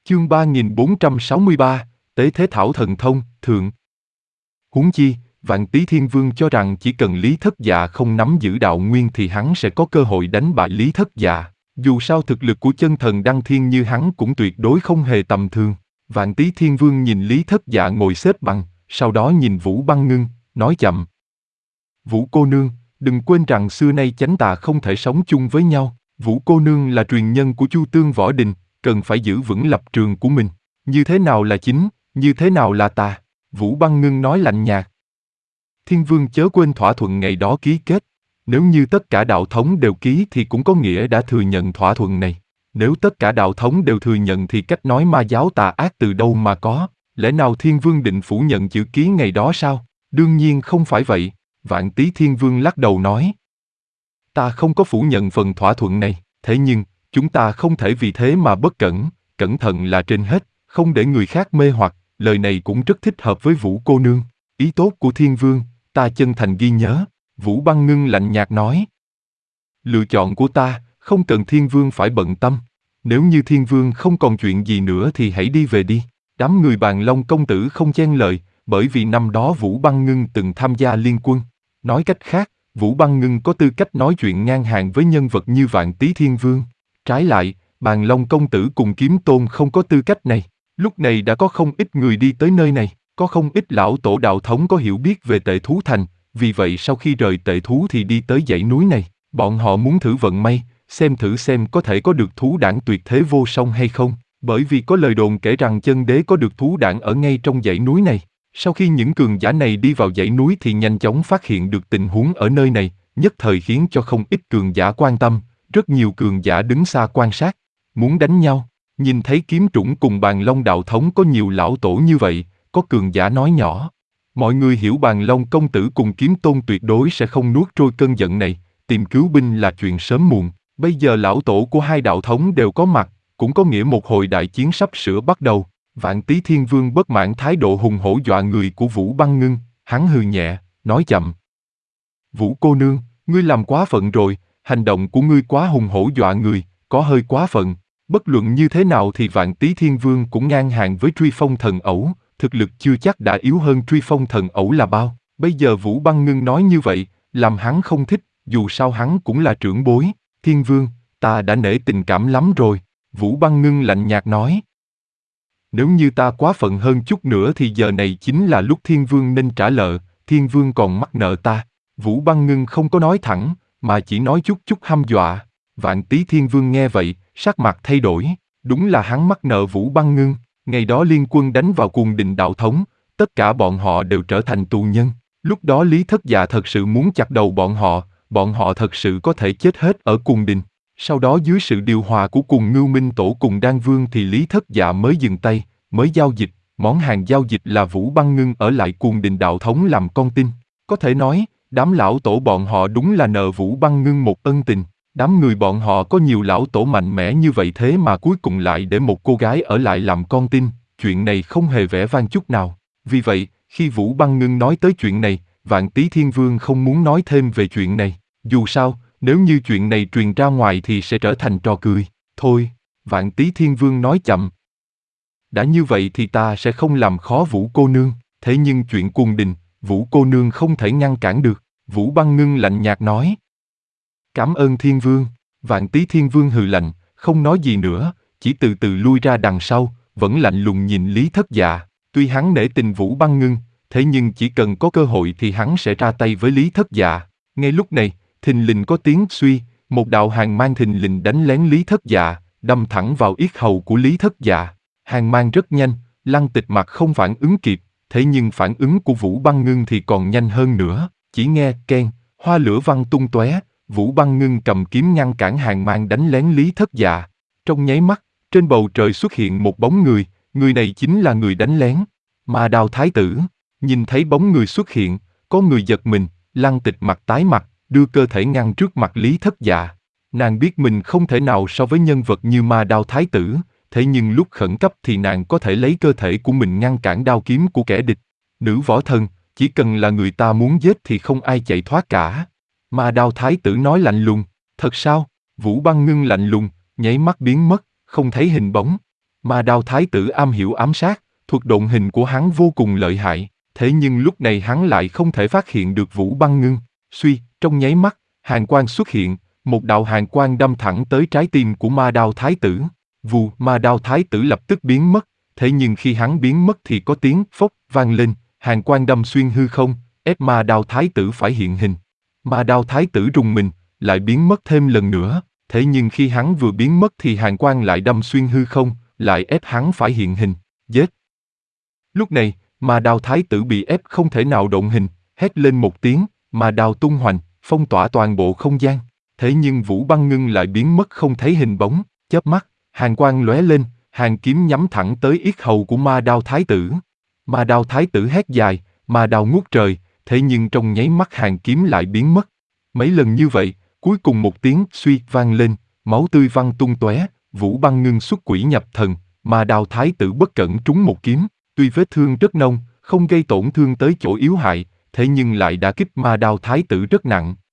Chương 3463, Tế Thế Thảo Thần Thông, Thượng. Huống chi, Vạn Tý Thiên Vương cho rằng chỉ cần Lý Thất Dạ không nắm giữ đạo nguyên thì hắn sẽ có cơ hội đánh bại Lý Thất Dạ. Dù sao thực lực của chân thần đăng thiên như hắn cũng tuyệt đối không hề tầm thường. Vạn Tý Thiên Vương nhìn Lý Thất Dạ ngồi xếp bằng, sau đó nhìn Vũ Băng Ngưng, nói chậm. Vũ cô nương, đừng quên rằng xưa nay chánh tà không thể sống chung với nhau. Vũ cô nương là truyền nhân của Chu Tương Võ Đình, cần phải giữ vững lập trường của mình. Như thế nào là chính, như thế nào là tà? Vũ Băng Ngưng nói lạnh nhạt. Thiên Vương chớ quên thỏa thuận ngày đó ký kết. Nếu như tất cả đạo thống đều ký thì cũng có nghĩa đã thừa nhận thỏa thuận này. Nếu tất cả đạo thống đều thừa nhận thì cách nói ma giáo tà ác từ đâu mà có? Lẽ nào Thiên Vương định phủ nhận chữ ký ngày đó sao? Đương nhiên không phải vậy. Vạn Tý Thiên Vương lắc đầu nói. Ta không có phủ nhận phần thỏa thuận này, thế nhưng, chúng ta không thể vì thế mà bất cẩn, cẩn thận là trên hết, không để người khác mê hoặc, lời này cũng rất thích hợp với Vũ cô nương. Ý tốt của Thiên Vương, ta chân thành ghi nhớ, Vũ Băng Ngưng lạnh nhạt nói. Lựa chọn của ta, không cần Thiên Vương phải bận tâm. Nếu như Thiên Vương không còn chuyện gì nữa thì hãy đi về đi. Đám người Bàn Long công tử không chen lời, bởi vì năm đó Vũ Băng Ngưng từng tham gia liên quân. Nói cách khác, Vũ Băng Ngưng có tư cách nói chuyện ngang hàng với nhân vật như Vạn Tý Thiên Vương. Trái lại, Bàn Long công tử cùng Kiếm Tôn không có tư cách này. Lúc này đã có không ít người đi tới nơi này, có không ít lão tổ đạo thống có hiểu biết về Tệ Thú Thành, vì vậy sau khi rời Tệ Thú thì đi tới dãy núi này. Bọn họ muốn thử vận may, xem có thể có được thú đản tuyệt thế vô song hay không, bởi vì có lời đồn kể rằng chân đế có được thú đản ở ngay trong dãy núi này. Sau khi những cường giả này đi vào dãy núi thì nhanh chóng phát hiện được tình huống ở nơi này, nhất thời khiến cho không ít cường giả quan tâm, rất nhiều cường giả đứng xa quan sát, muốn đánh nhau. Nhìn thấy Kiếm Trũng cùng Bàn Long đạo thống có nhiều lão tổ như vậy, có cường giả nói nhỏ. Mọi người hiểu Bàn Long công tử cùng Kiếm Tôn tuyệt đối sẽ không nuốt trôi cơn giận này, tìm cứu binh là chuyện sớm muộn. Bây giờ lão tổ của hai đạo thống đều có mặt, cũng có nghĩa một hồi đại chiến sắp sửa bắt đầu. Vạn Tý Thiên Vương bất mãn thái độ hùng hổ dọa người của Vũ Băng Ngưng, hắn hừ nhẹ, nói chậm. Vũ cô nương, ngươi làm quá phận rồi, hành động của ngươi quá hùng hổ dọa người, có hơi quá phận. Bất luận như thế nào thì Vạn Tý Thiên Vương cũng ngang hàng với Truy Phong Thần Ẩu, thực lực chưa chắc đã yếu hơn Truy Phong Thần Ẩu là bao. Bây giờ Vũ Băng Ngưng nói như vậy, làm hắn không thích, dù sao hắn cũng là trưởng bối. Thiên Vương, ta đã nể tình cảm lắm rồi, Vũ Băng Ngưng lạnh nhạt nói. Nếu như ta quá phận hơn chút nữa thì giờ này chính là lúc Thiên Vương nên trả nợ, Thiên Vương còn mắc nợ ta. Vũ Băng Ngưng không có nói thẳng, mà chỉ nói chút hăm dọa. Vạn Tý Thiên Vương nghe vậy, sắc mặt thay đổi, đúng là hắn mắc nợ Vũ Băng Ngưng. Ngày đó liên quân đánh vào Cuồng Đình đạo thống, tất cả bọn họ đều trở thành tù nhân. Lúc đó Lý Thất Dạ thật sự muốn chặt đầu bọn họ thật sự có thể chết hết ở Cuồng Đình. Sau đó dưới sự điều hòa của cùng Ngưu Minh Tổ cùng Đan Vương thì Lý Thất Dạ mới dừng tay, mới giao dịch, món hàng giao dịch là Vũ Băng Ngưng ở lại Cuồng Đình đạo thống làm con tin. Có thể nói, đám lão tổ bọn họ đúng là nợ Vũ Băng Ngưng một ân tình. Đám người bọn họ có nhiều lão tổ mạnh mẽ như vậy thế mà cuối cùng lại để một cô gái ở lại làm con tin, chuyện này không hề vẻ vang chút nào. Vì vậy, khi Vũ Băng Ngưng nói tới chuyện này, Vạn Tý Thiên Vương không muốn nói thêm về chuyện này. Dù sao, nếu như chuyện này truyền ra ngoài thì sẽ trở thành trò cười. Thôi, Vạn Tý Thiên Vương nói chậm. Đã như vậy thì ta sẽ không làm khó Vũ cô nương, thế nhưng chuyện Cuồng Đình, Vũ cô nương không thể ngăn cản được. Vũ Băng Ngưng lạnh nhạt nói. Cảm ơn Thiên Vương. Vạn Tý Thiên Vương hừ lạnh, không nói gì nữa, chỉ từ từ lui ra đằng sau, vẫn lạnh lùng nhìn Lý Thất Dạ. Tuy hắn nể tình Vũ Băng Ngưng, thế nhưng chỉ cần có cơ hội thì hắn sẽ ra tay với Lý Thất Dạ. Ngay lúc này, thình lình có tiếng suy, một đạo hàn mang thình lình đánh lén Lý Thất Dạ, đâm thẳng vào yết hầu của Lý Thất Dạ. Hàn mang rất nhanh, Lăng Tịch Mặc không phản ứng kịp, thế nhưng phản ứng của Vũ Băng Ngưng thì còn nhanh hơn nữa. Chỉ nghe keng, hoa lửa văng tung tóe, Vũ Băng Ngưng cầm kiếm ngăn cản hàn mang đánh lén Lý Thất Dạ. Trong nháy mắt, trên bầu trời xuất hiện một bóng người, người này chính là người đánh lén, Ma Đao Thái Tử. Nhìn thấy bóng người xuất hiện, có người giật mình, Lăng Tịch Mặc tái mặt, đưa cơ thể ngăn trước mặt Lý Thất Dạ. Nàng biết mình không thể nào so với nhân vật như Ma Đao Thái Tử, thế nhưng lúc khẩn cấp thì nàng có thể lấy cơ thể của mình ngăn cản đao kiếm của kẻ địch. Nữ võ thần, chỉ cần là người ta muốn giết thì không ai chạy thoát cả. Ma Đao Thái Tử nói lạnh lùng. Thật sao? Vũ Băng Ngưng lạnh lùng, nháy mắt biến mất, không thấy hình bóng. Ma Đao Thái tử am hiểu ám sát, thuật độn hình của hắn vô cùng lợi hại, thế nhưng lúc này hắn lại không thể phát hiện được Vũ Băng Ngưng. Suy, trong nháy mắt, hàn quang xuất hiện, một đạo hàn quang đâm thẳng tới trái tim của Ma Đao Thái tử. Vù, Ma Đao Thái tử lập tức biến mất, thế nhưng khi hắn biến mất thì có tiếng phốc vang lên, hàn quang đâm xuyên hư không, ép Ma Đao Thái tử phải hiện hình. Ma Đao Thái tử rùng mình, lại biến mất thêm lần nữa, thế nhưng khi hắn vừa biến mất thì hàn quang lại đâm xuyên hư không, lại ép hắn phải hiện hình, giết. Lúc này, Ma Đao Thái tử bị ép không thể nào độn hình, hét lên một tiếng, ma đao tung hoành, phong tỏa toàn bộ không gian. Thế nhưng Vũ Băng Ngưng lại biến mất không thấy hình bóng, chớp mắt, hàn quang lóe lên, hàn kiếm nhắm thẳng tới yết hầu của Ma Đao Thái tử. Ma Đao Thái tử hét dài, ma đao ngút trời, thế nhưng trong nháy mắt hàn kiếm lại biến mất. Mấy lần như vậy, cuối cùng một tiếng suy vang lên, máu tươi văng tung tóe, Vũ Băng Ngưng xuất quỷ nhập thần, Ma Đao Thái tử bất cẩn trúng một kiếm, tuy vết thương rất nông, không gây tổn thương tới chỗ yếu hại, thế nhưng lại đã kích Ma Đao Thái tử rất nặng.